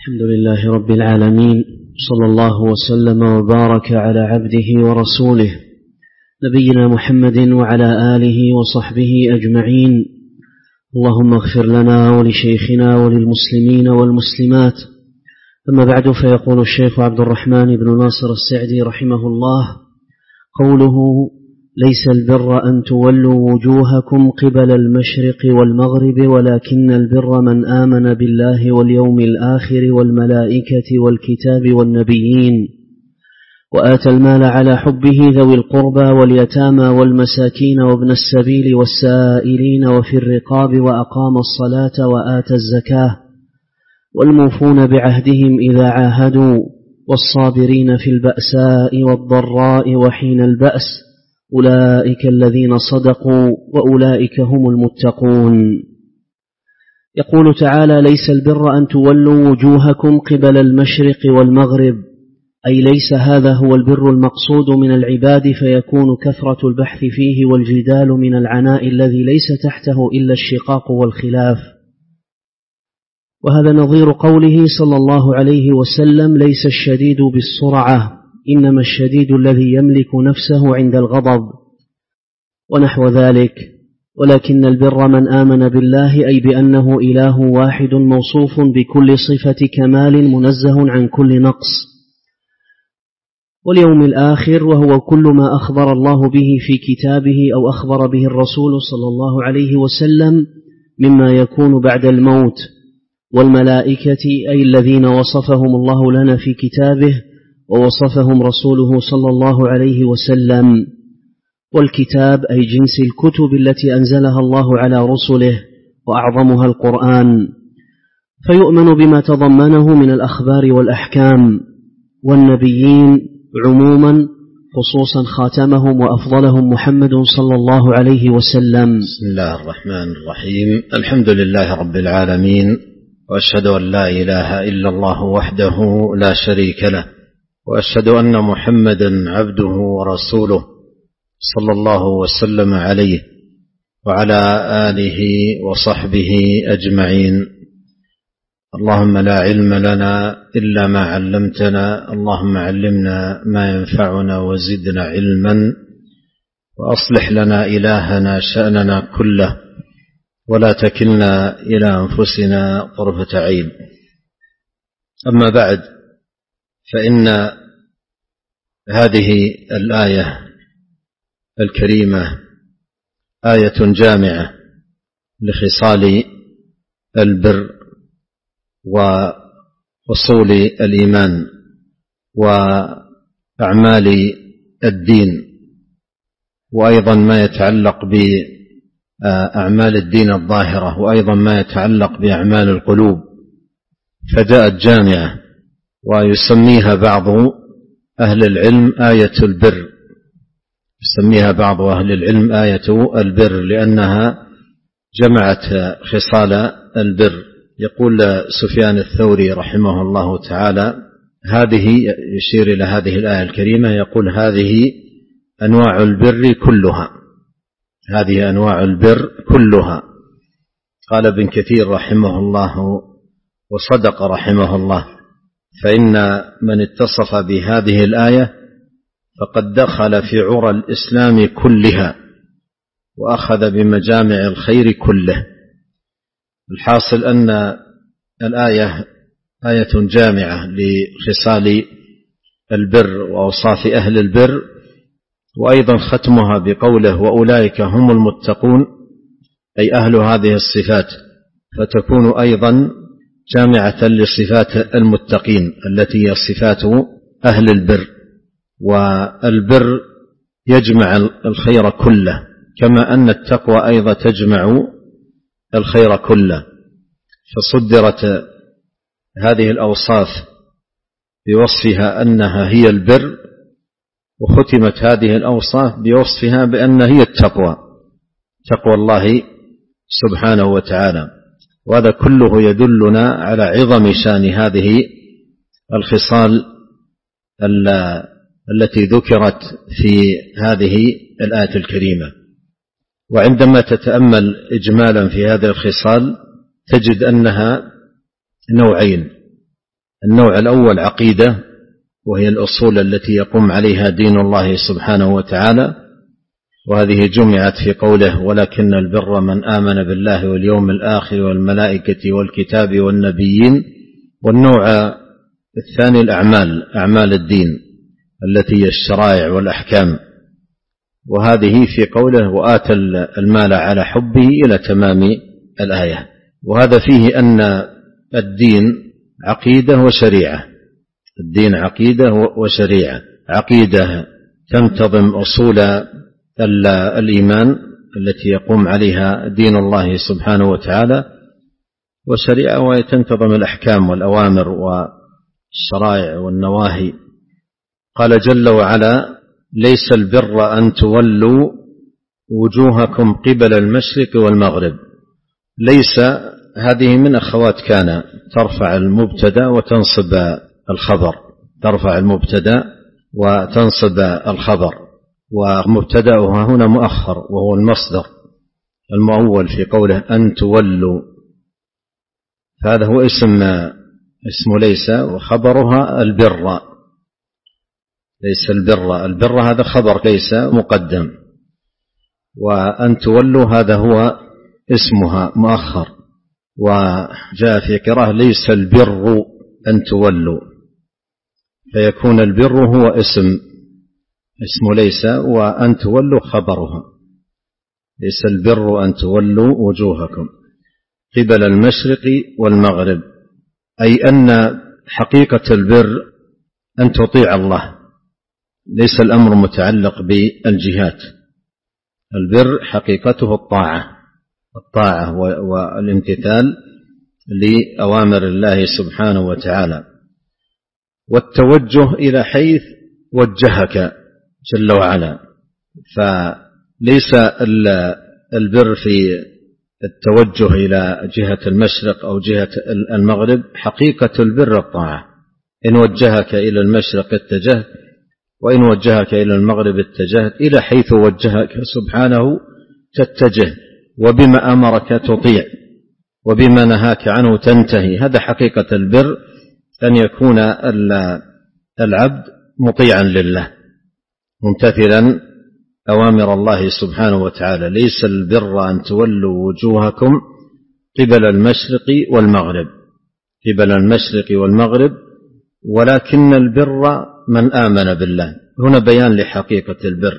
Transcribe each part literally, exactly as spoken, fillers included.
الحمد لله رب العالمين، صلى الله وسلم وبارك على عبده ورسوله نبينا محمد وعلى آله وصحبه أجمعين. اللهم اغفر لنا ولشيخنا وللمسلمين والمسلمات. أما بعد، فيقول الشيخ عبد الرحمن بن ناصر السعدي رحمه الله: قوله ليس البر أن تولوا وجوهكم قبل المشرق والمغرب ولكن البر من آمن بالله واليوم الآخر والملائكة والكتاب والنبيين وآتى المال على حبه ذوي القربى واليتامى والمساكين وابن السبيل والسائلين وفي الرقاب وأقام الصلاة وآتى الزكاة والموفون بعهدهم إذا عاهدوا والصابرين في البأساء والضراء وحين البأس أولئك الذين صدقوا وأولئك هم المتقون. يقول تعالى: ليس البر أن تولوا وجوهكم قبل المشرق والمغرب، أي ليس هذا هو البر المقصود من العباد، فيكون كثرة البحث فيه والجدال من العناء الذي ليس تحته إلا الشقاق والخلاف. وهذا نظير قوله صلى الله عليه وسلم: ليس الشديد بالسرعة، إنما الشديد الذي يملك نفسه عند الغضب، ونحو ذلك. ولكن البر من آمن بالله، أي بأنه إله واحد موصوف بكل صفة كمال منزه عن كل نقص، واليوم الآخر، وهو كل ما أخبر الله به في كتابه أو أخبر به الرسول صلى الله عليه وسلم مما يكون بعد الموت، والملائكة، أي الذين وصفهم الله لنا في كتابه ووصفهم رسوله صلى الله عليه وسلم، والكتاب أي جنس الكتب التي أنزلها الله على رسله وأعظمها القرآن، فيؤمن بما تضمنه من الأخبار والأحكام، والنبيين عموما، خصوصا خاتمهم وأفضلهم محمد صلى الله عليه وسلم. بسم الله الرحمن الرحيم. الحمد لله رب العالمين، وأشهد أن لا إله إلا الله وحده لا شريك له، وأشهد أن محمدا عبده ورسوله صلى الله وسلم عليه وعلى آله وصحبه أجمعين. اللهم لا علم لنا إلا ما علمتنا، اللهم علمنا ما ينفعنا وزدنا علما، وأصلح لنا إلهنا شأننا كله، ولا تكلنا إلى أنفسنا طرفة عين. أما بعد، فإن هذه الآية الكريمة آية جامعة لخصال البر وأصول الإيمان وأعمال الدين، وأيضا ما يتعلق بأعمال الدين الظاهرة، وأيضا ما يتعلق بأعمال القلوب، فجاءت جامعة. ويسميها بعض أهل العلم آية البر، يسميها بعض أهل العلم آية البر لأنها جمعت خصال البر. يقول سفيان الثوري رحمه الله تعالى: هذه، يشير إلى هذه الآية الكريمة، يقول: هذه أنواع البر كلها، هذه أنواع البر كلها. قال ابن كثير رحمه الله وصدق رحمه الله: فإن من اتصف بهذه الآية فقد دخل في عرى الإسلام كلها وأخذ بمجامع الخير كله. الحاصل أن الآية آية جامعة لخصال البر وأوصاف أهل البر، وأيضا ختمها بقوله: وأولئك هم المتقون، أي أهل هذه الصفات، فتكون أيضا جامعة لصفات المتقين التي هي صفات أهل البر. والبر يجمع الخير كله، كما أن التقوى أيضا تجمع الخير كله. فصدرت هذه الأوصاف بوصفها أنها هي البر، وختمت هذه الأوصاف بوصفها بأن هي التقوى، تقوى الله سبحانه وتعالى. وهذا كله يدلنا على عظم شان هذه الخصال التي ذكرت في هذه الآية الكريمة. وعندما تتأمل إجمالا في هذه الخصال تجد أنها نوعين: النوع الأول عقيدة، وهي الأصول التي يقوم عليها دين الله سبحانه وتعالى، وهذه جمعت في قوله ولكن البر من آمن بالله واليوم الآخر والملائكة والكتاب والنبيين. والنوع الثاني الأعمال، أعمال الدين التي هي الشرائع والأحكام، وهذه في قوله وآتى المال على حبه إلى تمام الآية. وهذا فيه أن الدين عقيدة وشريعة، الدين عقيدة وشريعة. عقيدة تنتظم أصول الإيمان التي يقوم عليها دين الله سبحانه وتعالى، وشريعة وهي تنتظم الأحكام والأوامر والشرائع والنواهي. قال جل وعلا ليس البر أن تولوا وجوهكم قبل المشرق والمغرب. ليس هذه من أخوات كان، ترفع المبتدا وتنصب الخبر، ترفع المبتدا وتنصب الخبر، ومبتدأها هنا مؤخر وهو المصدر المؤول في قوله أن تولوا، هذا هو اسم اسم ليس، وخبرها البر. ليس البر، البر هذا خبر ليس مقدم، وأن تولوا هذا هو اسمها مؤخر. وجاء في قراءة ليس البر أن تولوا، فيكون البر هو اسم اسم ليس، وأن تولوا خبرها. ليس البر أن تولوا وجوهكم قبل المشرق والمغرب، أي أن حقيقة البر أن تطيع الله، ليس الأمر متعلق بالجهات. البر حقيقته الطاعة، الطاعة والامتثال لأوامر الله سبحانه وتعالى، والتوجه إلى حيث وجهك جل وعلا. فليس البر في التوجه إلى جهة المشرق أو جهة المغرب، حقيقة البر الطاعة. إن وجهك إلى المشرق اتجهت، وإن وجهك إلى المغرب اتجهت، إلى حيث وجهك سبحانه تتجه، وبما أمرك تطيع، وبما نهاك عنه تنتهي. هذا حقيقة البر، أن يكون العبد مطيعا لله ممتثلا أوامر الله سبحانه وتعالى. ليس البر أن تولوا وجوهكم قبل المشرق والمغرب، قبل المشرق والمغرب، ولكن البر من آمن بالله. هنا بيان لحقيقة البر.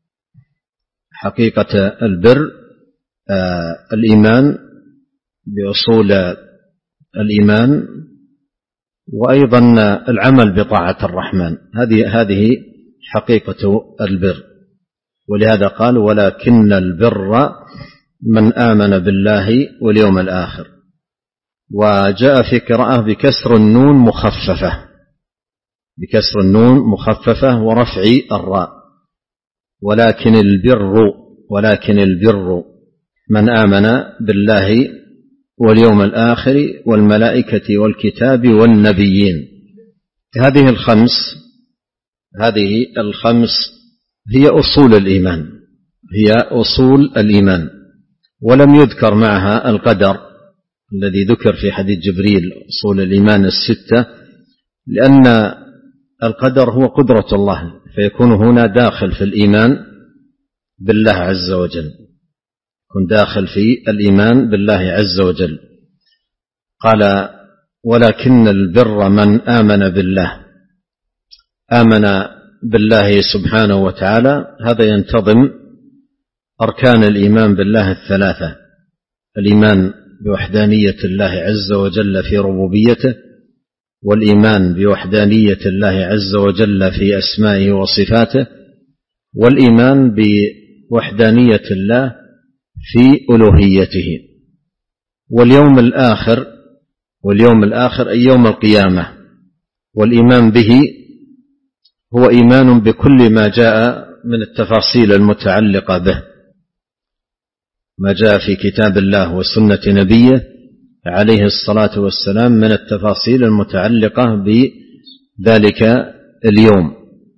حقيقة البر آه الإيمان بأصول الإيمان، وأيضا العمل بطاعة الرحمن. هذه هذه حقيقة البر. ولهذا قال ولكن البر من آمن بالله واليوم الآخر. وجاء في قراءة بكسر النون مخففة، بكسر النون مخففة ورفع الراء. ولكن البر، ولكن البر من آمن بالله واليوم الآخر والملائكة والكتاب والنبيين. هذه الخمس هذه الخمس هي أصول الإيمان، هي أصول الإيمان. ولم يذكر معها القدر الذي ذكر في حديث جبريل أصول الإيمان الستة، لأن القدر هو قدرة الله، فيكون هنا داخل في الإيمان بالله عز وجل، يكون داخل في الإيمان بالله عز وجل. قال ولكن البر من آمن بالله، آمن بالله سبحانه وتعالى. هذا ينتظم أركان الإيمان بالله الثلاثة: الإيمان بوحدانية الله عز وجل في ربوبيته، والإيمان بوحدانية الله عز وجل في أسمائه وصفاته، والإيمان بوحدانية الله في ألوهيته. واليوم الآخر، واليوم الآخر أي يوم القيامة، والإيمان به هو إيمان بكل ما جاء من التفاصيل المتعلقة به، ما جاء في كتاب الله وسنة نبيه عليه الصلاة والسلام من التفاصيل المتعلقة بذلك اليوم.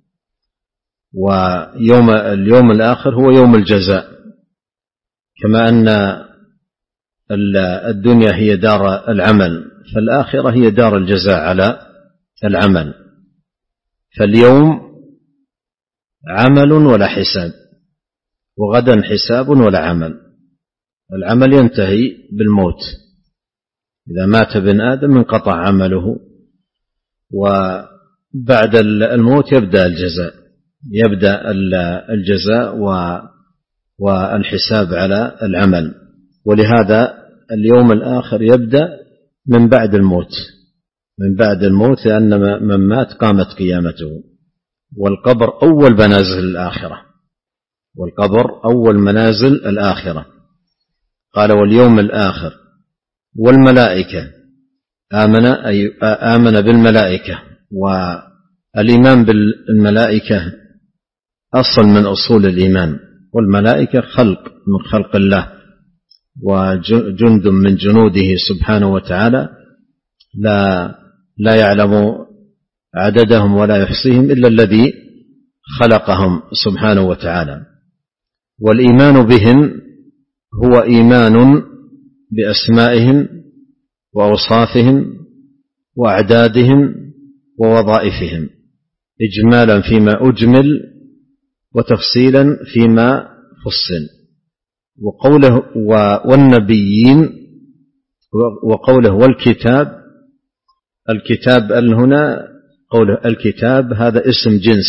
ويوم اليوم الآخر هو يوم الجزاء، كما أن الدنيا هي دار العمل، فالآخرة هي دار الجزاء على العمل. فاليوم عمل ولا حساب، وغدا حساب ولا عمل. العمل ينتهي بالموت، إذا مات ابن آدم انقطع عمله، وبعد الموت يبدأ الجزاء يبدأ الجزاء والحساب على العمل. ولهذا اليوم الآخر يبدأ من بعد الموت من بعد الموت لأن من مات قامت قيامته. والقبر أول منازل الآخرة والقبر أول منازل الآخرة. قال واليوم الآخر والملائكة. آمن أي آمن بالملائكة، والإيمان بالملائكة أصل من أصول الإيمان. والملائكة خلق من خلق الله وجند من جنوده سبحانه وتعالى، لا لا يعلم عددهم ولا يحصيهم إلا الذي خلقهم سبحانه وتعالى. والإيمان بهم هو إيمان بأسمائهم وأوصافهم وأعدادهم ووظائفهم، إجمالا فيما أجمل وتفصيلا فيما فصل. وقوله والنبيين، وقوله والكتاب. الكتاب هنا قوله الكتاب هذا اسم جنس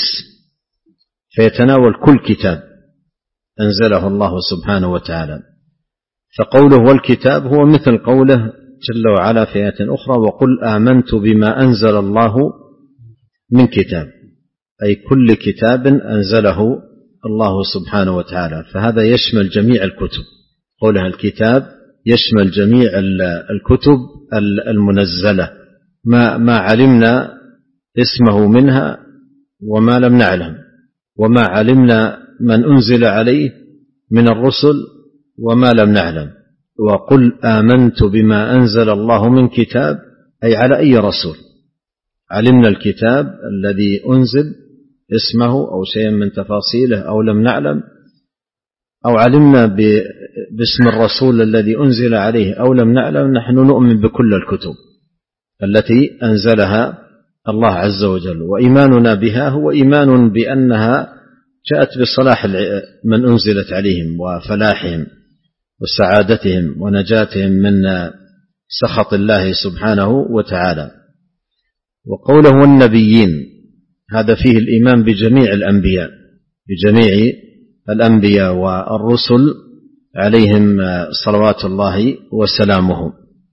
فيتناول كل كتاب أنزله الله سبحانه وتعالى. فقوله والكتاب هو مثل قوله جل وعلا في آية أخرى وقل آمنت بما أنزل الله من كتاب، أي كل كتاب أنزله الله سبحانه وتعالى. فهذا يشمل جميع الكتب. قولها الكتاب يشمل جميع الكتب المنزلة، ما ما علمنا اسمه منها وما لم نعلم، وما علمنا من أنزل عليه من الرسل وما لم نعلم. وقل آمنت بما أنزل الله من كتاب، أي على أي رسول علمنا الكتاب الذي أنزل اسمه أو شيئا من تفاصيله أو لم نعلم، أو علمنا باسم الرسول الذي أنزل عليه أو لم نعلم، نحن نؤمن بكل الكتب التي أنزلها الله عز وجل. وإيماننا بها هو إيمان بأنها جاءت بصلاح من أنزلت عليهم وفلاحهم وسعادتهم ونجاتهم من سخط الله سبحانه وتعالى. وقوله والنبيين هذا فيه الإيمان بجميع الأنبياء بجميع الأنبياء والرسل عليهم صلوات الله وسلامه.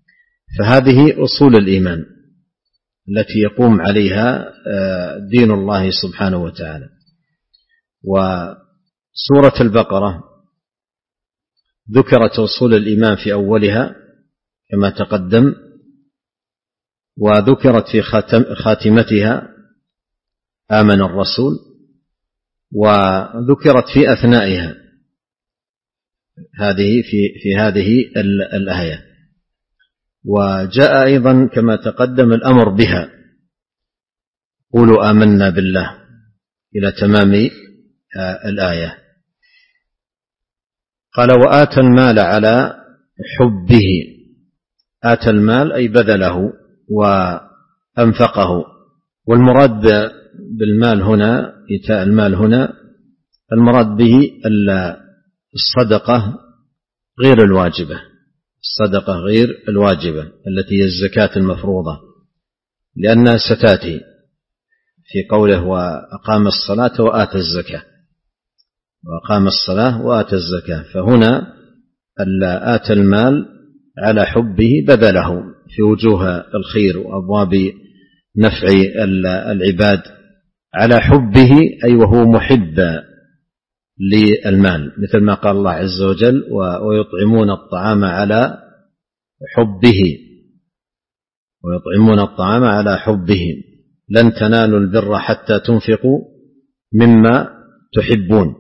فهذه أصول الإيمان التي يقوم عليها دين الله سبحانه وتعالى. وسورة البقرة ذكرت أصول الإيمان في أولها كما تقدم، وذكرت في خاتمتها آمن الرسول، وذكرت في أثنائها هذه في في هذه الآية. وجاء أيضا كما تقدم الأمر بها، قولوا آمنا بالله إلى تمام الآية. قال وآتى المال على حبه. آتى المال أي بذله وأنفقه. والمراد بالمال هنا إيتاء المال هنا المراد به الصدقة غير الواجبة الصدقة غير الواجبة التي هي الزكاة المفروضة، لأنها ستأتي في قوله وأقام الصلاة وآتى الزكاة وأقام الصلاة وآتى الزكاة. فهنا آتى المال على حبه بذله في وجوه الخير وأبواب نفع العباد على حبه، أي وهو محب للمال، مثل ما قال الله عز وجل ويطعمون الطعام على حبه ويطعمون الطعام على حبه لن تنالوا البر حتى تنفقوا مما تحبون.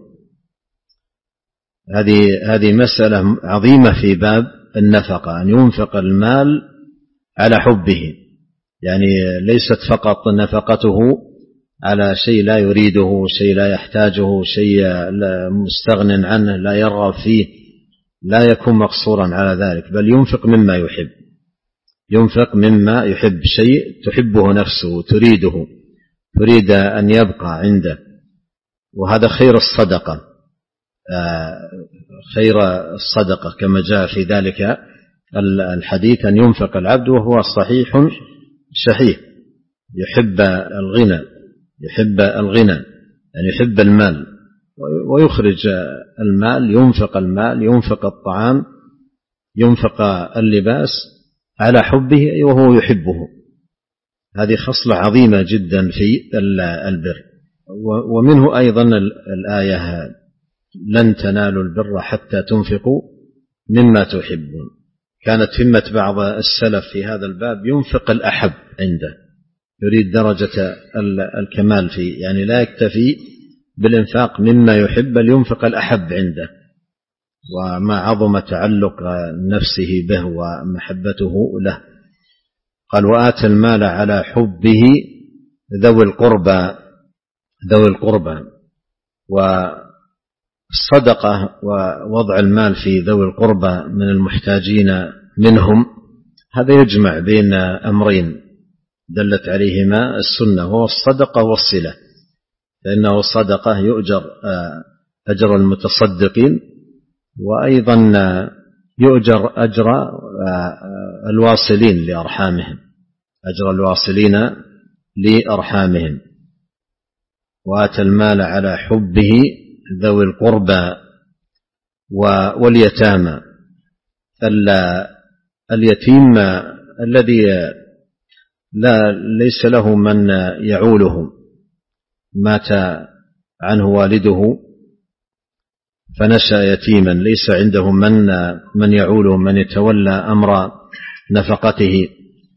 هذه هذه مسألة عظيمة في باب النفقة، أن ينفق المال على حبه، يعني ليست فقط نفقته على شيء لا يريده، شيء لا يحتاجه، شيء مستغن عنه لا يرغب فيه، لا يكون مقصورا على ذلك، بل ينفق مما يحب. ينفق مما يحب، شيء تحبه نفسه تريده، تريد أن يبقى عنده، وهذا خير الصدقة، خير الصدقة كما جاء في ذلك الحديث أن ينفق العبد وهو صحيح شحيح يحب الغنى، يحب الغنى يعني يحب المال، ويخرج المال، ينفق المال، ينفق الطعام، ينفق اللباس على حبه وهو يحبه. هذه خصلة عظيمة جدا في البر. ومنه أيضا الآية لن تنالوا البر حتى تنفقوا مما تحبون. كانت همة بعض السلف في هذا الباب ينفق الأحب عنده، يريد درجة الكمال فيه، يعني لا يكتفي بالإنفاق مما يحب بل ينفق الأحب عنده، وما عظم تعلق نفسه به ومحبته له. قال وآتى المال على حبه ذوي القربى، ذوي القربى. والصدقة ووضع المال في ذوي القربى من المحتاجين منهم، هذا يجمع بين أمرين دلت عليهما السنة، هو الصدقة والصلة، فإنه الصدقة يؤجر أجر المتصدقين، وأيضا يؤجر أجر الواصلين لأرحامهم، أجر الواصلين لأرحامهم. وآتى المال على حبه ذوي القربى واليتامى. اليتيم الذي لا ليس له من يعوله، مات عنه والده فنشأ يتيما، ليس عنده من من يعوله، من يتولى أمر نفقته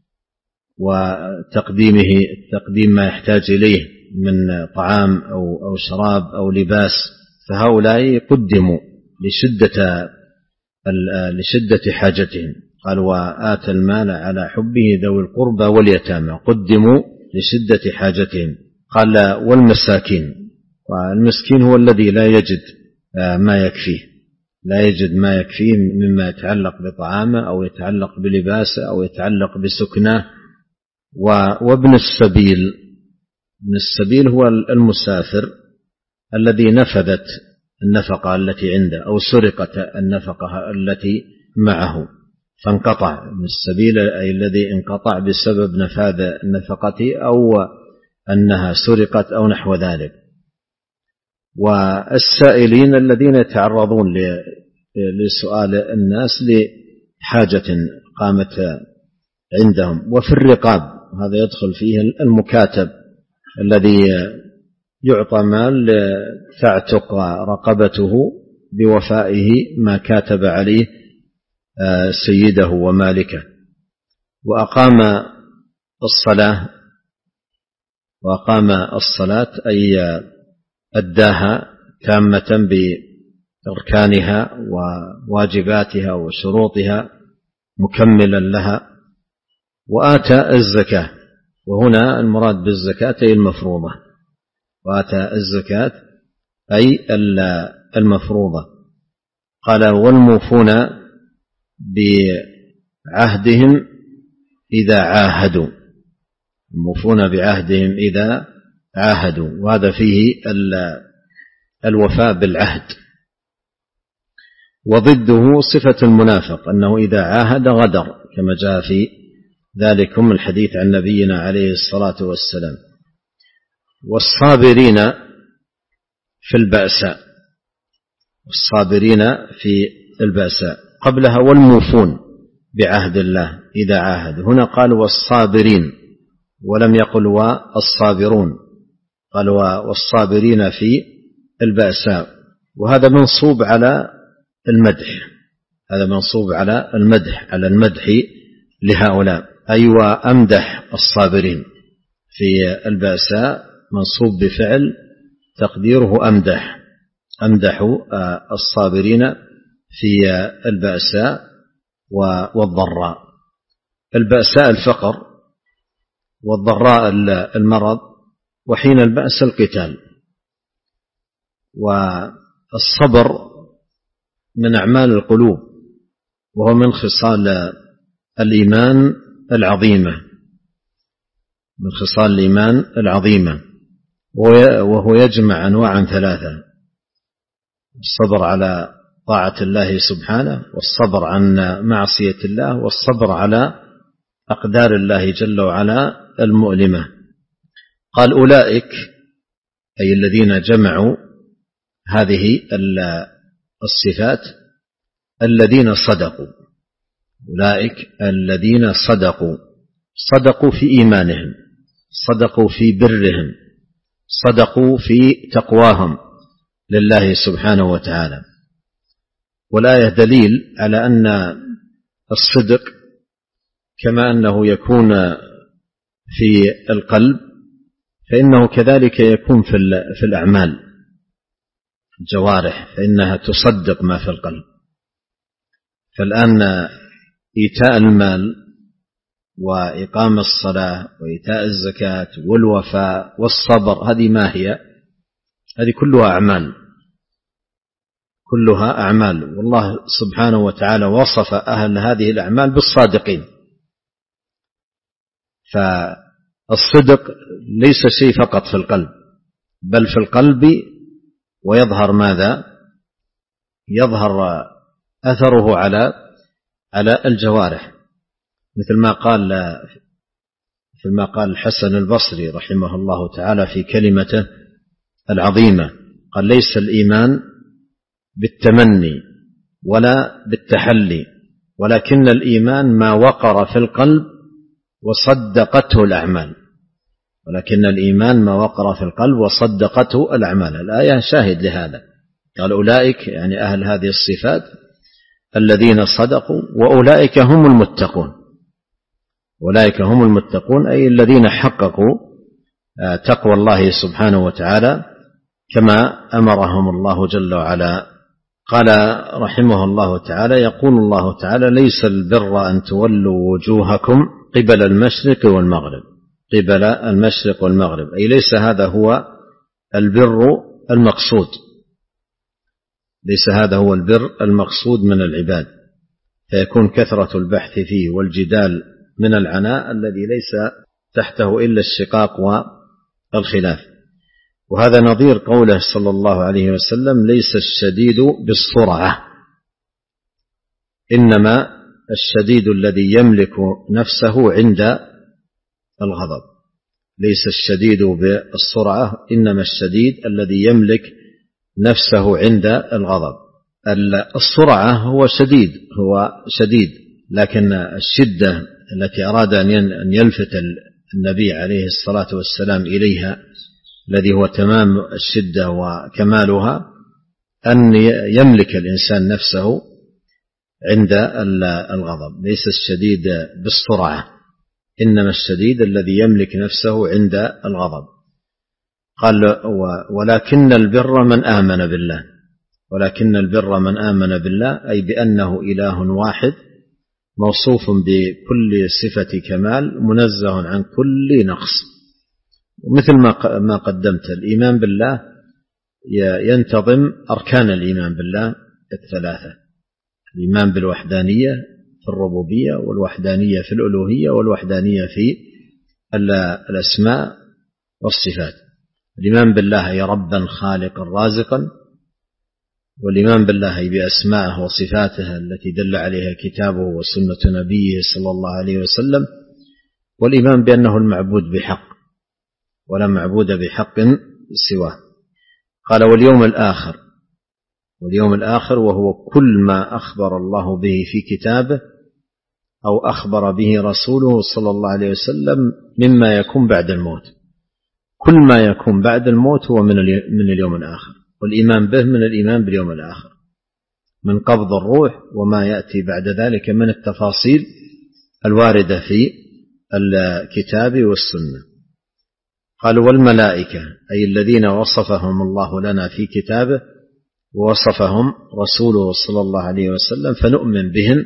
وتقديمه، تقديم ما يحتاج إليه من طعام أو أو شراب أو لباس، فهؤلاء قدموا لشدة لشدة حاجتهم. قال وآتى المال على حبه ذوي القربى واليتامى، قدموا لشدة حاجتهم. قال والمساكين، والمسكين هو الذي لا يجد ما يكفيه، لا يجد ما يكفيه مما يتعلق بطعامه أو يتعلق بلباسه أو يتعلق بسكنه. وابن السبيل، ابن السبيل هو المسافر الذي نفذت النفقة التي عنده أو سرقت النفقة التي معه فانقطع. ابن السبيل أي الذي انقطع بسبب نفاذ النفقة أو أنها سرقت أو نحو ذلك. والسائلين الذين يتعرضون لسؤال الناس لحاجة قامت عندهم. وفي الرقاب، هذا يدخل فيه المكاتب الذي يعطى مال تعتق رقبته بوفائه ما كاتب عليه سيده ومالكه. وأقام الصلاة، وأقام الصلاة أي أداها تامة بأركانها وواجباتها وشروطها مكملا لها. وآتى الزكاة، وهنا المراد بالزكاة أي المفروضة، وآتى الزكاة أي المفروضة. قال والموفون بعهدهم إذا عاهدوا، الموفون بعهدهم إذا عاهدوا، وهذا فيه الوفاء بالعهد. وضده صفة المنافق أنه إذا عاهد غدر، كما جاء في ذلكم الحديث عن نبينا عليه الصلاة والسلام. والصابرين في البأساء، والصابرين في البأساء قبلها والموفون بعهد الله إذا عاهد. هنا قال والصابرين ولم يقل والصابرون، قال والصابرين في البأساء، وهذا منصوب على المدح، هذا منصوب على المدح، على المدح لهؤلاء، أي وأمدح الصابرين في البأساء، منصوب بفعل تقديره أمدح، أمدح الصابرين في البأساء والضراء. البأساء الفقر، والضراء المرض، وحين البأس القتال. والصبر من أعمال القلوب، وهو من خصال الإيمان العظيمة من خصال الإيمان العظيمة، وهو يجمع أنواعا ثلاثة: الصبر على طاعة الله سبحانه، والصبر عن معصية الله، والصبر على أقدار الله جل وعلا المؤلمة. قال أولئك أي الذين جمعوا هذه الصفات الذين صدقوا، أولئك الذين صدقوا، صدقوا في إيمانهم، صدقوا في برهم، صدقوا في تقواهم لله سبحانه وتعالى. والآية دليل على أن الصدق كما أنه يكون في القلب فإنه كذلك يكون في الأعمال، الجوارح فإنها تصدق ما في القلب. فالآن إيتاء المال وإقام الصلاة وإيتاء الزكاة والوفاء والصبر، هذه ما هي؟ هذه كلها أعمال، كلها أعمال، والله سبحانه وتعالى وصف أهل هذه الأعمال بالصادقين. فالصدق ليس شيء فقط في القلب، بل في القلب ويظهر ماذا؟ يظهر أثره على على الجوارح، مثل ما قال مثل ما قال الحسن البصري رحمه الله تعالى في كلمته العظيمة، قال: ليس الإيمان بالتمني ولا بالتحلي، ولكن الإيمان ما وقر في القلب وصدقته الأعمال، ولكن الإيمان ما وقر في القلب وصدقته الأعمال. الآية شاهد لهذا. قال أولئك يعني أهل هذه الصفات الذين صدقوا، وأولئك هم المتقون، أولئك هم المتقون أي الذين حققوا تقوى الله سبحانه وتعالى كما أمرهم الله جل وعلا. قال رحمه الله تعالى: يقول الله تعالى: ليس البر أن تولوا وجوهكم قبل المشرق والمغرب، قبل المشرق والمغرب، أي ليس هذا هو البر المقصود، ليس هذا هو البر المقصود من العباد، فيكون كثرة البحث فيه والجدال من العناء الذي ليس تحته إلا الشقاق والخلاف. وهذا نظير قوله صلى الله عليه وسلم: ليس الشديد بالسرعة، إنما الشديد الذي يملك نفسه عند الغضب. ليس الشديد بالسرعة، إنما الشديد الذي يملك نفسه عند الغضب. السرعة هو شديد، هو شديد، لكن الشدة التي أراد أن يلفت النبي عليه الصلاة والسلام إليها، الذي هو تمام الشدة وكمالها، أن يملك الإنسان نفسه عند الغضب. ليس الشديد بالسرعة، إنما الشديد الذي يملك نفسه عند الغضب. قال: ولكن البر من آمن بالله، ولكن البر من آمن بالله أي بأنه إله واحد موصوف بكل صفة كمال منزه عن كل نقص. ومثل ما قدمت، الإيمان بالله ينتظم أركان الإيمان بالله الثلاثة: الإيمان بالوحدانية في الربوبية، والوحدانية في الألوهية، والوحدانية في الأسماء والصفات. الإيمان بالله أي ربا خالقا رازقا، والإيمان بالله أي بأسمائه وصفاته التي دل عليها كتابه وسنة نبيه صلى الله عليه وسلم، والإيمان بأنه المعبود بحق ولا معبود بحق سواه. قال: واليوم الآخر، واليوم الآخر وهو كل ما أخبر الله به في كتابه أو أخبر به رسوله صلى الله عليه وسلم مما يكون بعد الموت. كل ما يكون بعد الموت هو من اليوم الآخر، والإيمان به من الإيمان باليوم الآخر، من قبض الروح وما يأتي بعد ذلك من التفاصيل الواردة في الكتاب والسنة. قالوا: والملائكة أي الذين وصفهم الله لنا في كتابه ووصفهم رسوله صلى الله عليه وسلم، فنؤمن بهم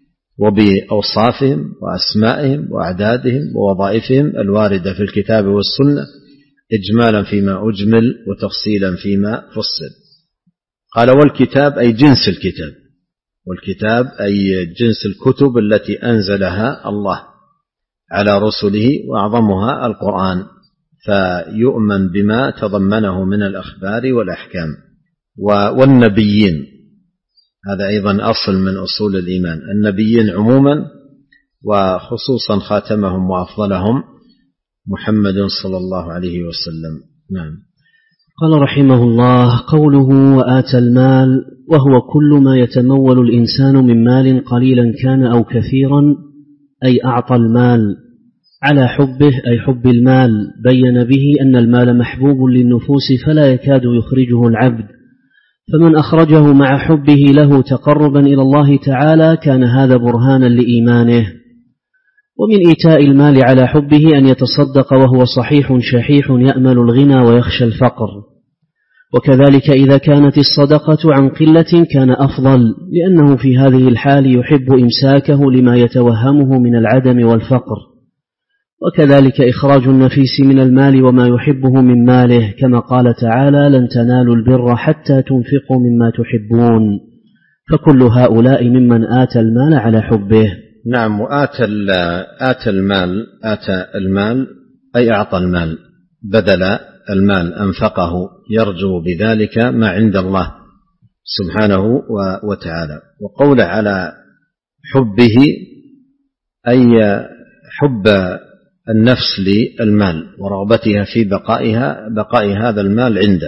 وبأوصافهم وأسمائهم وأعدادهم ووظائفهم الواردة في الكتاب والسنة، إجمالا فيما أجمل وتفصيلا فيما فصل. قال: والكتاب أي جنس الكتاب، والكتاب أي جنس الكتب التي أنزلها الله، على رسله وأعظمها القرآن، فيؤمن بما تضمنه من الأخبار والأحكام. والنبيين، هذا أيضا أصل من أصول الإيمان، النبيين عموما وخصوصا خاتمهم وأفضلهم محمد صلى الله عليه وسلم. نعم. قال رحمه الله: قوله وآتى المال، وهو كل ما يتمول الإنسان من مال قليلا كان أو كثيرا، أي أعطى المال على حبه أي حب المال، بين به أن المال محبوب للنفوس فلا يكاد يخرجه العبد، فمن أخرجه مع حبه له تقربا إلى الله تعالى كان هذا برهانا لإيمانه. ومن إيتاء المال على حبه أن يتصدق وهو صحيح شحيح يأمل الغنى ويخشى الفقر، وكذلك إذا كانت الصدقة عن قلة كان أفضل، لأنه في هذه الحال يحب إمساكه لما يتوهمه من العدم والفقر. وكذلك إخراج النفيس من المال وما يحبه من ماله، كما قال تعالى: لن تنالوا البر حتى تنفقوا مما تحبون، فكل هؤلاء ممن آتى المال على حبه. نعم. وآتى آتى المال آتى المال أي أعطى المال، بدل المال أنفقه يرجو بذلك ما عند الله سبحانه وتعالى. وقول على حبه أي حب النفس للمال ورغبتها في بقائها بقاء هذا المال عنده.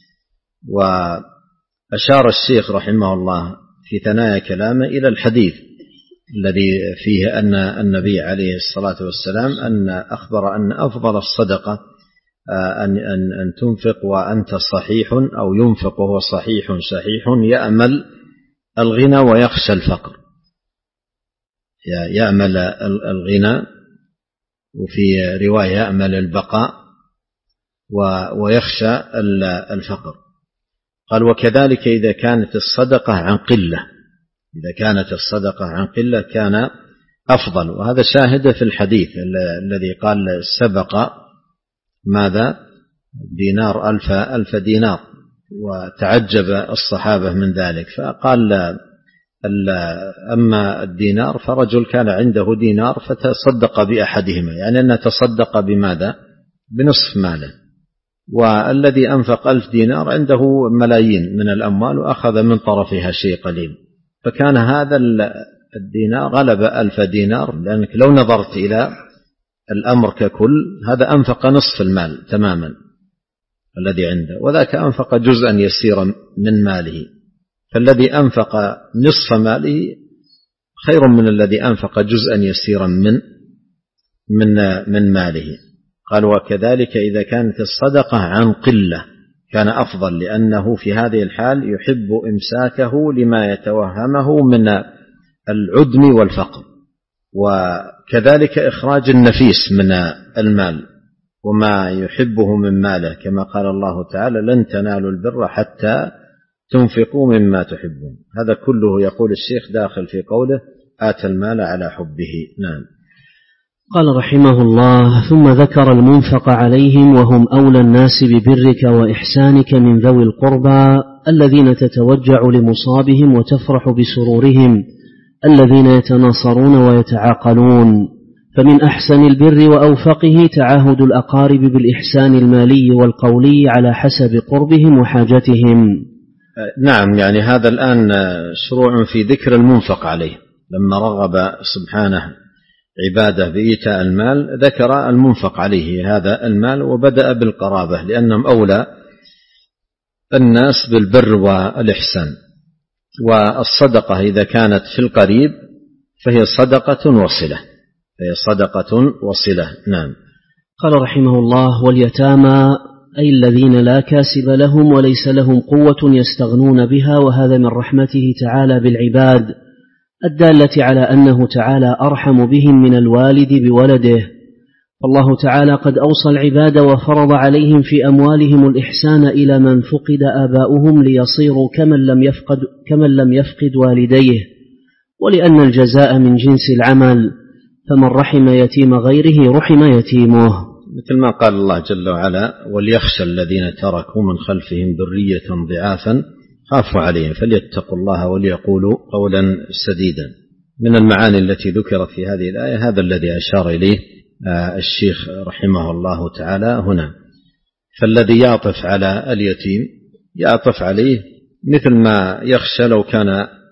وأشار الشيخ رحمه الله في ثنايا كلامه إلى الحديث الذي فيه أن النبي عليه الصلاة والسلام أن أخبر أن أفضل الصدقة أن, أن, أن تنفق وأنت صحيح، أو ينفق وهو صحيح شحيح يأمل الغنى ويخشى الفقر، يأمل الغنى، وفي رواية يأمل البقاء ويخشى الفقر. قال: وكذلك إذا كانت الصدقة عن قلة، إذا كانت الصدقة عن قلة كان أفضل. وهذا شاهد في الحديث الذي قال: سبق ماذا دينار ألف ألف دينار، وتعجب الصحابة من ذلك، فقال: أما الدينار فرجل كان عنده دينار فتصدق بأحدهما، يعني أنه تصدق بماذا؟ بنصف ماله. والذي أنفق ألف دينار عنده ملايين من الأموال وأخذ من طرفها شيء قليل، فكان هذا الدينار غلب ألف دينار، لأنك لو نظرت إلى الأمر ككل هذا أنفق نصف المال تماما الذي عنده، وذاك أنفق جزءا يسيرا من ماله، فالذي أنفق نصف ماله خير من الذي أنفق جزءا يسيرا من من من ماله. قال: وكذلك إذا كانت الصدقة عن قلة كان أفضل، لأنه في هذه الحال يحب إمساكه لما يتوهمه من العدم والفقر. وكذلك إخراج النفيس من المال وما يحبه من ماله، كما قال الله تعالى: لن تنالوا البر حتى تنفقوا مما تحبون. هذا كله يقول الشيخ داخل في قوله آتى المال على حبه. نعم. قال رحمه الله: ثم ذكر المنفق عليهم وهم أولى الناس ببرك وإحسانك من ذوي القربى الذين تتوجع لمصابهم وتفرح بسرورهم، الذين يتناصرون ويتعاقلون. فمن أحسن البر وأوفقه تعاهد الأقارب بالإحسان المالي والقولي على حسب قربهم وحاجتهم. نعم. يعني هذا الآن شروع في ذكر المنفق عليه، لما رغب سبحانه عباده بإيتاء المال ذكر المنفق عليه هذا المال، وبدأ بالقرابة لأنهم أولى الناس بالبر والإحسان. والصدقة إذا كانت في القريب فهي صدقة وصلة، فهي صدقة وصلة. نعم. قال رحمه الله: واليتامى أي الذين لا كاسب لهم وليس لهم قوة يستغنون بها، وهذا من رحمته تعالى بالعباد الدالة على أنه تعالى أرحم بهم من الوالد بولده. فالله تعالى قد أوصى العباد وفرض عليهم في أموالهم الإحسان إلى من فقد آباؤهم ليصيروا كمن لم يفقد, كمن لم يفقد والديه، ولأن الجزاء من جنس العمل، فمن رحم يتيم غيره رحم يتيمه، مثل ما قال الله جل وعلا: وليخشى الذين تركوا من خلفهم ذرية ضعافا خافوا عليهم فليتقوا الله وليقولوا قولا سديدا. من المعاني التي ذكرت في هذه الآية هذا الذي أشار إليه الشيخ رحمه الله تعالى هنا. فالذي يعطف على اليتيم يعطف عليه مثل ما يخشى لو كان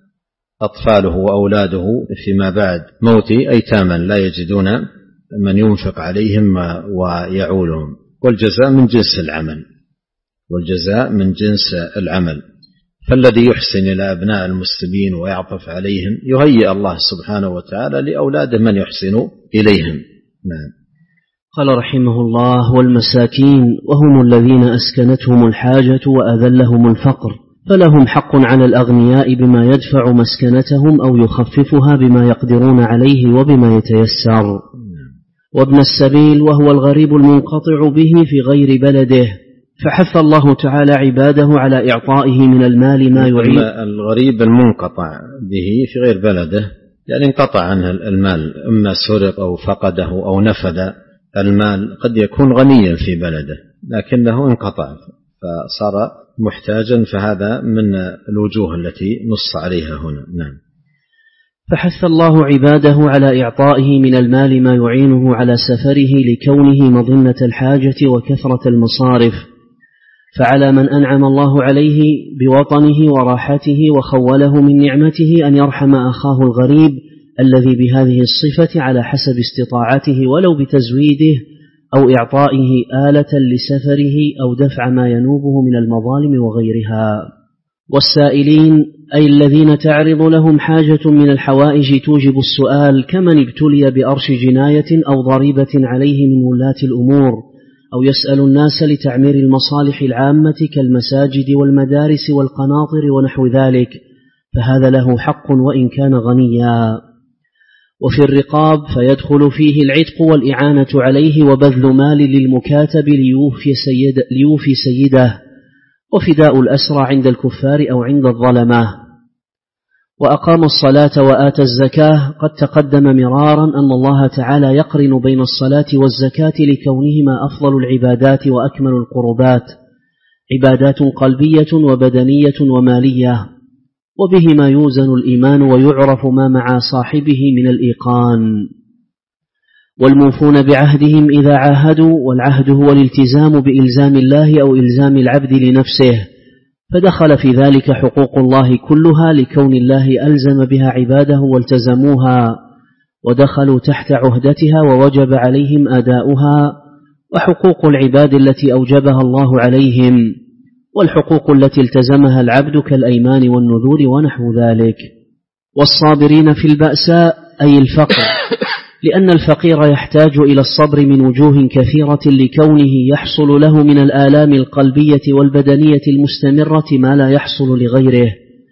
أطفاله وأولاده فيما بعد موته أيتاما لا يجدون من ينفق عليهم ويعولهم، والجزاء من جنس العمل، والجزاء من جنس العمل. فالذي يحسن إلى أبناء المسلمين ويعطف عليهم يهيئ الله سبحانه وتعالى لأولاده من يحسن إليهم. نعم. قال رحمه الله: والمساكين وهم الذين أسكنتهم الحاجة وأذلهم الفقر، فلهم حق على الأغنياء بما يدفع مسكنتهم أو يخففها بما يقدرون عليه وبما يتيسر. وابن السبيل وهو الغريب المنقطع به في غير بلده، فحث الله تعالى عباده على إعطائه من المال ما يعين. الغريب المنقطع به في غير بلده يعني انقطع عنه المال، إما سرق أو فقده أو نفد المال. قد يكون غنيا في بلده لكنه انقطع فصار محتاجا، فهذا من الوجوه التي نص عليها هنا. نعم. فحث الله عباده على إعطائه من المال ما يعينه على سفره لكونه مظنة الحاجة وكثرة المصارف. فعلى من أنعم الله عليه بوطنه وراحته وخوله من نعمته أن يرحم أخاه الغريب الذي بهذه الصفة على حسب استطاعته، ولو بتزويده أو إعطائه آلة لسفره أو دفع ما ينوبه من المظالم وغيرها. والسائلين أي الذين تعرض لهم حاجة من الحوائج توجب السؤال، كمن ابتلي بأرش جناية أو ضريبة عليه من ولاة الأمور، أو يسأل الناس لتعمير المصالح العامة كالمساجد والمدارس والقناطر ونحو ذلك، فهذا له حق وإن كان غنيا. وفي الرقاب فيدخل فيه العتق والإعانة عليه وبذل مال للمكاتب ليوفي, سيد ليوفي سيده، وفداء الأسرى عند الكفار أو عند الظلمة. وأقام الصلاة وآتى الزكاة. قد تقدم مرارا أن الله تعالى يقرن بين الصلاة والزكاة لكونهما أفضل العبادات وأكمل القربات، عبادات قلبية وبدنية ومالية، وبهما يوزن الإيمان ويعرف ما مع صاحبه من الإيقان. والموفون بعهدهم إذا عاهدوا، والعهد هو الالتزام بإلزام الله أو إلزام العبد لنفسه، فدخل في ذلك حقوق الله كلها لكون الله ألزم بها عباده والتزموها، ودخلوا تحت عهدتها ووجب عليهم أداؤها. وحقوق العباد التي أوجبها الله عليهم، والحقوق التي التزمها العبد كالأيمان والنذور ونحو ذلك. والصابرين في البأساء أي الفقر، لأن الفقير يحتاج إلى الصبر من وجوه كثيرة لكونه يحصل له من الآلام القلبية والبدنية المستمرة ما لا يحصل لغيره.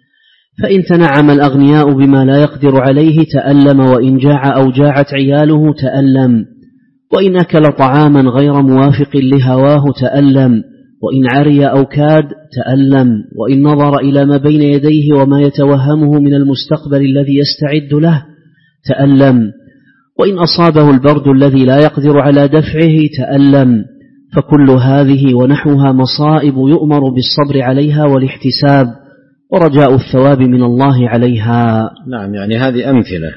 فإن تنعم الأغنياء بما لا يقدر عليه تألم، وإن جاع أو جاعت عياله تألم، وإن أكل طعاما غير موافق لهواه تألم، وإن عري أو كاد تألم، وإن نظر إلى ما بين يديه وما يتوهمه من المستقبل الذي يستعد له تألم، وإن أصابه البرد الذي لا يقدر على دفعه تألم. فكل هذه ونحوها مصائب يؤمر بالصبر عليها والاحتساب ورجاء الثواب من الله عليها. نعم، يعني هذه أمثلة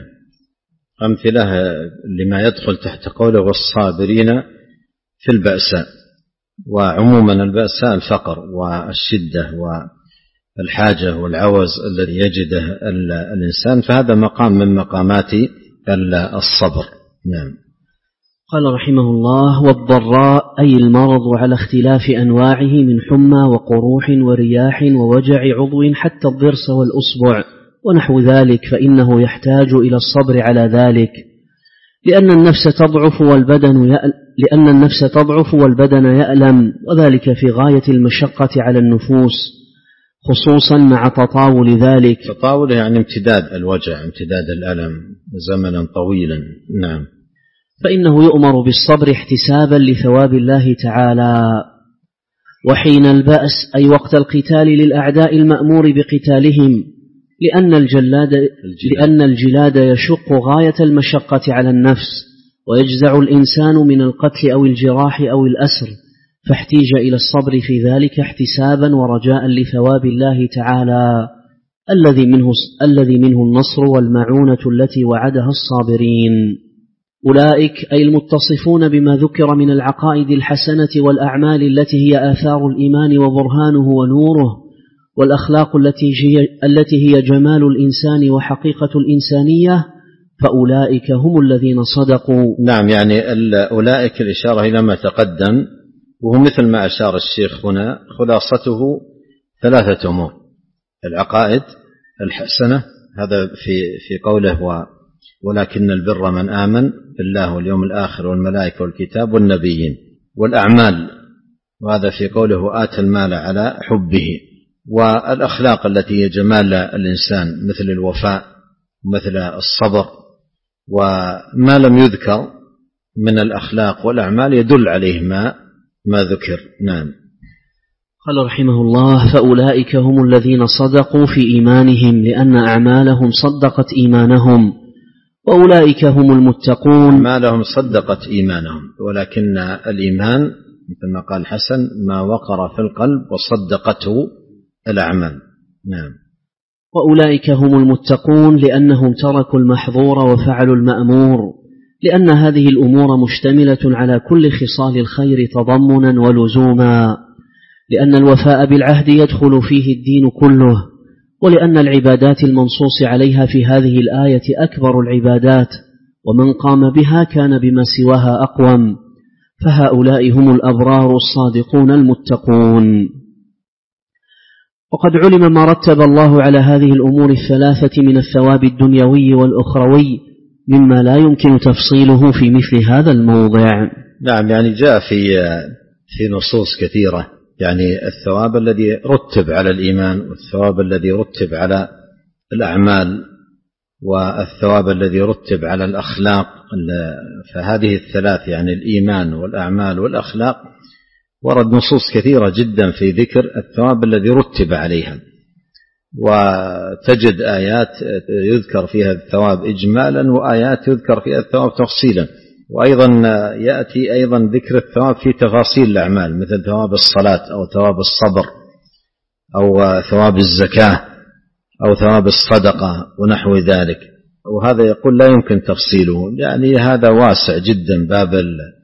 أمثلة لما يدخل تحت قوله والصابرين في البأساء. وعموما البأساء الفقر والشدة والحاجة والعوز الذي يجده الإنسان، فهذا مقام من مقامات الصبر. نعم. قال رحمه الله: والضراء أي المرض على اختلاف أنواعه من حمى وقروح ورياح ووجع عضو حتى الضرس والأصبع ونحو ذلك، فإنه يحتاج إلى الصبر على ذلك، لأن النفس تضعف والبدن يأل لأن النفس تضعف والبدن يألم، وذلك في غاية المشقة على النفوس، خصوصا مع تطاول ذلك. تطاول يعني امتداد الوجع، امتداد الألم زمنا طويلا. نعم. فإنه يؤمر بالصبر احتسابا لثواب الله تعالى. وحين البأس أي وقت القتال للأعداء المأمور بقتالهم، لأن الجلاد, لأن الجلاد يشق غاية المشقة على النفس، ويجزع الإنسان من القتل أو الجراح أو الأسر، فاحتيج إلى الصبر في ذلك احتسابا ورجاء لثواب الله تعالى، الذي منه, الذي منه النصر والمعونة التي وعدها الصابرين. أولئك أي المتصفون بما ذكر من العقائد الحسنة والأعمال التي هي آثار الإيمان وبرهانه ونوره، والأخلاق التي هي, التي هي جمال الإنسان وحقيقة الإنسانية، فأولئك هم الذين صدقوا. نعم، يعني أولئك الإشارة إلى ما تقدم، وهو مثل ما أشار الشيخ هنا خلاصته ثلاثة أمور: العقائد الحسنة، هذا في في قوله و ولكن البر من آمن بالله واليوم الآخر والملائكة والكتاب والنبيين، والأعمال، وهذا في قوله وآتى المال على حبه، والأخلاق التي هي جمال الإنسان مثل الوفاء مثل الصبر، وما لم يذكر من الأخلاق والأعمال يدل عليه ما ما ذكر. نعم. قال رحمه الله: فأولئك هم الذين صدقوا في إيمانهم لأن أعمالهم صدقت إيمانهم، وأولئك هم المتقون. أعمالهم صدقت إيمانهم، ولكن الإيمان مثل ما قال حسن ما وقر في القلب وصدقته الأعمال. نعم. وأولئك هم المتقون لأنهم تركوا المحظور وفعلوا المأمور، لأن هذه الأمور مشتملة على كل خصال الخير تضمنا ولزوما، لأن الوفاء بالعهد يدخل فيه الدين كله، ولأن العبادات المنصوص عليها في هذه الآية أكبر العبادات، ومن قام بها كان بما سواها أقوم، فهؤلاء هم الأبرار الصادقون المتقون. وقد علم ما رتب الله على هذه الأمور الثلاثة من الثواب الدنيوي والأخروي مما لا يمكن تفصيله في مثل هذا الموضع. نعم، يعني جاء في في نصوص كثيرة، يعني الثواب الذي رتب على الإيمان، والثواب الذي رتب على الأعمال، والثواب الذي رتب على الأخلاق. فهذه الثلاث يعني الإيمان والأعمال والأخلاق ورد نصوص كثيرة جدا في ذكر الثواب الذي رتب عليها، وتجد آيات يذكر فيها الثواب إجمالا، وآيات يذكر فيها الثواب تفصيلا، وأيضا يأتي أيضا ذكر الثواب في تفاصيل الأعمال مثل ثواب الصلاة أو ثواب الصبر أو ثواب الزكاة أو ثواب الصدقة ونحو ذلك. وهذا يقول لا يمكن تفصيله، يعني هذا واسع جدا باب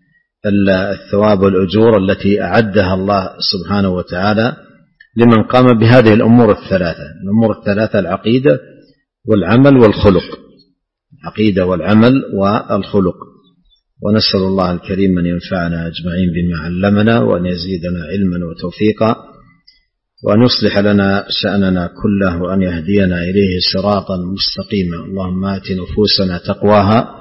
الثواب والأجور التي أعدها الله سبحانه وتعالى لمن قام بهذه الأمور الثلاثة. الأمور الثلاثة: العقيدة والعمل والخلق، العقيدة والعمل والخلق. ونسأل الله الكريم أن ينفعنا أجمعين بما علمنا، وأن يزيدنا علما وتوفيقا، وأن يصلح لنا شأننا كله، وأن يهدينا إليه صراطا مستقيما. اللهم آت نفوسنا تقواها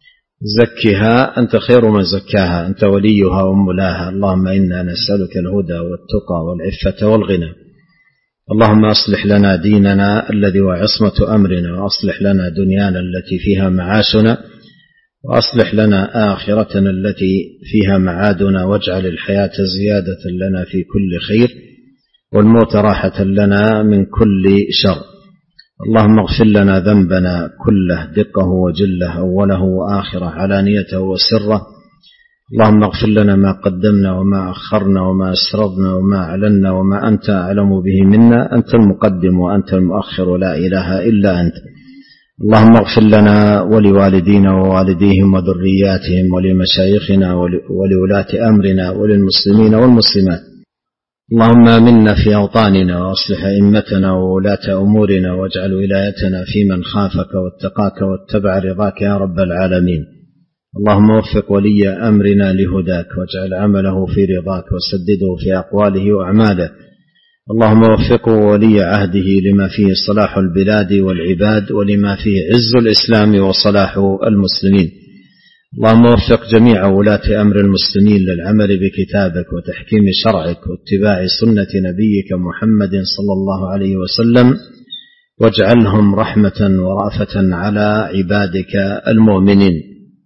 زكها أنت خير من زكاها، أنت وليها ومولاها. اللهم إنا نسألك الهدى والتقى والعفة والغنى. اللهم أصلح لنا ديننا الذي هو عصمة أمرنا، وأصلح لنا دنيانا التي فيها معاشنا، وأصلح لنا آخرتنا التي فيها معادنا، واجعل الحياة زيادة لنا في كل خير، والموت راحة لنا من كل شر. اللهم اغفر لنا ذنبنا كله دقه وجله، أوله وآخره، علانيته وسره. اللهم اغفر لنا ما قدمنا وما أخرنا وما أسررنا وما أعلنا وما أنت أعلم به منا، أنت المقدم وأنت المؤخر، ولا إله إلا أنت. اللهم اغفر لنا ولوالدينا ووالديهم وذرياتهم ولمشايخنا ولولاة أمرنا وللمسلمين والمسلمات. اللهم آمنا في أوطاننا، وأصلح أئمتنا وولاة أمورنا، واجعل ولايتنا في من خافك واتقاك واتبع رضاك يا رب العالمين. اللهم وفق ولي أمرنا لهداك، واجعل عمله في رضاك، وسدده في أقواله وأعماله. اللهم وفقه ولي عهده لما فيه صلاح البلاد والعباد، ولما فيه عز الإسلام وصلاح المسلمين. اللهم وفق جميع ولاة أمر المسلمين للعمل بكتابك وتحكيم شرعك واتباع سنة نبيك محمد صلى الله عليه وسلم، واجعلهم رحمة ورأفة على عبادك المؤمنين.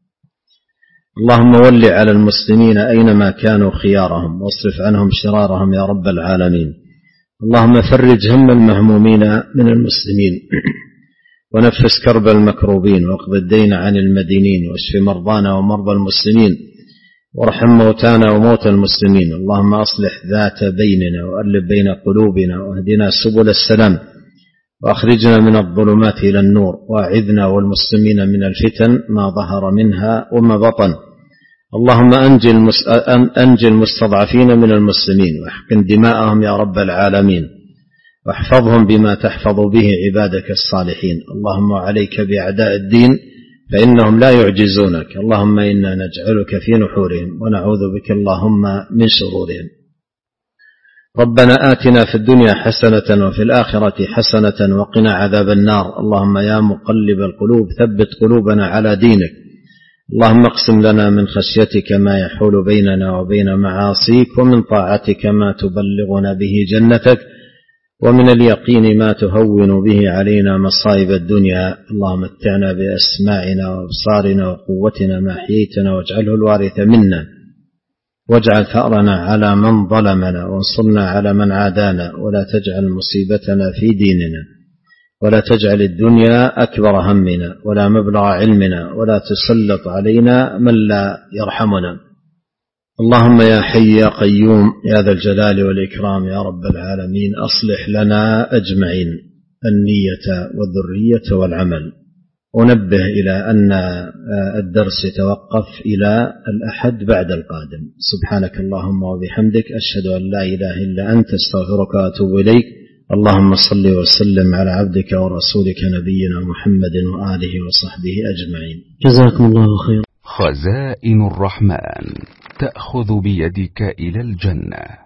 اللهم ول على المسلمين أينما كانوا خيارهم، واصرف عنهم شرارهم يا رب العالمين. اللهم فرج هم المهمومين من المسلمين، ونفس كرب المكروبين، واقض الدين عن المدينين، واشف مرضانا ومرضى المسلمين، وارحم موتانا وموتى المسلمين. اللهم أصلح ذات بيننا، وألف بين قلوبنا، واهدنا سبل السلام. وأخرجنا من الظلمات إلى النور، وأعذنا والمسلمين من الفتن ما ظهر منها وما بطن. اللهم أنجي المستضعفين من المسلمين واحقن دماءهم يا رب العالمين، واحفظهم بما تحفظ به عبادك الصالحين. اللهم عليك بأعداء الدين فإنهم لا يعجزونك. اللهم إنا نجعلك في نحورهم ونعوذ بك اللهم من شرورهم. ربنا آتنا في الدنيا حسنة وفي الآخرة حسنة وقنا عذاب النار. اللهم يا مقلب القلوب ثبت قلوبنا على دينك. اللهم اقسم لنا من خشيتك ما يحول بيننا وبين معاصيك، ومن طاعتك ما تبلغنا به جنتك، ومن اليقين ما تهون به علينا مصائب الدنيا. اللهم متعنا بأسماعنا وأبصارنا وقوتنا ما أحييتنا، واجعله الوارث منا، واجعل ثأرنا على من ظلمنا، وانصرنا على من عادانا، ولا تجعل مصيبتنا في ديننا، ولا تجعل الدنيا أكبر همنا ولا مبلغ علمنا، ولا تسلط علينا من لا يرحمنا. اللهم يا حي يا قيوم يا ذا الجلال والإكرام يا رب العالمين، أصلح لنا أجمعين النية والذرية والعمل. ونبه إلى أن الدرس يتوقف إلى الأحد بعد القادم. سبحانك اللهم وبحمدك، أشهد أن لا إله إلا أنت، استغفرك وأتوب إليك. اللهم صل وسلم على عبدك ورسولك نبينا محمد وآله وصحبه أجمعين. جزاكم الله خير. خزائن الرحمن تأخذ بيدك إلى الجنة.